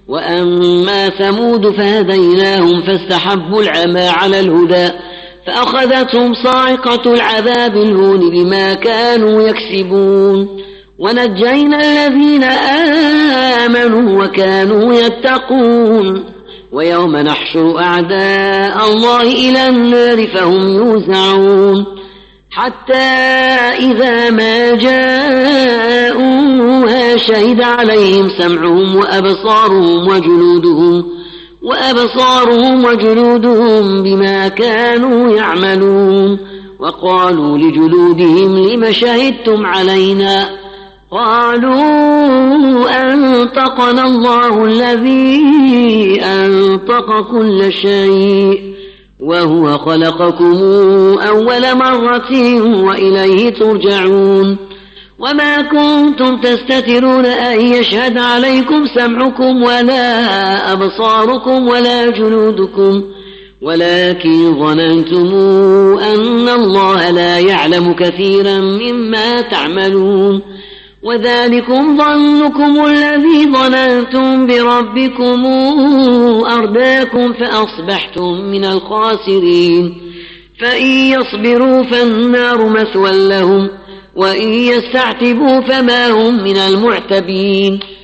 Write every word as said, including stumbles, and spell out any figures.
وأما ثمود فهديناهم فاستحبوا العمى على الهدى فأخذتهم صاعقة العذاب الهون بما كانوا يكسبون ونجينا الذين آمنوا وكانوا يتقون ويوم نحشر أعداء الله إلى النار فهم يوزعون حتى إذا ما جاءوها شهد عليهم سمعهم وأبصارهم وجلودهم وأبصارهم وجلودهم بما كانوا يعملون وقالوا لجلودهم لم شهدتم علينا قالوا أنطقنا الله الذي أنطق كل شيء وهو خلقكم أول مرة وإليه ترجعون وما كنتم تستترون أن يشهد عليكم سمعكم ولا أبصاركم ولا جلودكم ولكن ظننتم أن الله لا يعلم كثيرا مما تعملون وذلكم ظنكم الذي ظننتم بربكم أرداكم فأصبحتم من الخاسرين فإن يصبروا فالنار مثوى لهم وإن يستعتبوا فما هم من المعتبين